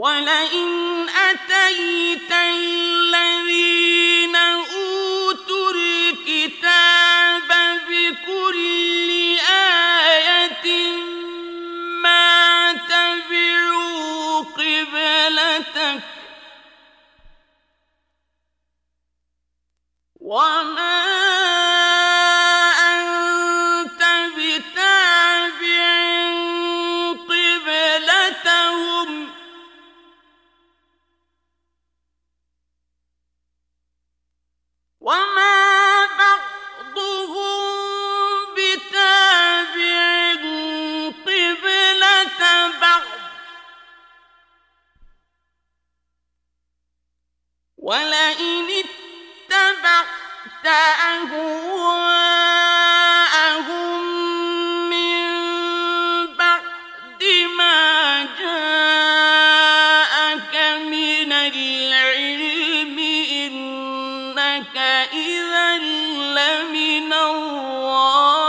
وَلَئِنْ أَتَيْتَ الَّذِينَ أُوتُوا الْكِتَابَ بِكُلِّ آيَةٍ مَا تَبِعُوا قِبْلَتَكَ وَمَا أَنْتَ بِتَابِعٍ قِبْلَتَهُمْ ۚ وَمَا بَعْضُهُم بِتَابِعٍ قِبْلَةَ بَعْضٍ ۚ وَلَئِنِ اتَّبَعْتَ أَهْوَاءَهُم مِّن بَعْدِ مَا جَاءَكَ مِنَ الْعِلْمِ إِنَّكَ إِذًا لَّمِنَ الظَّالِمِينَ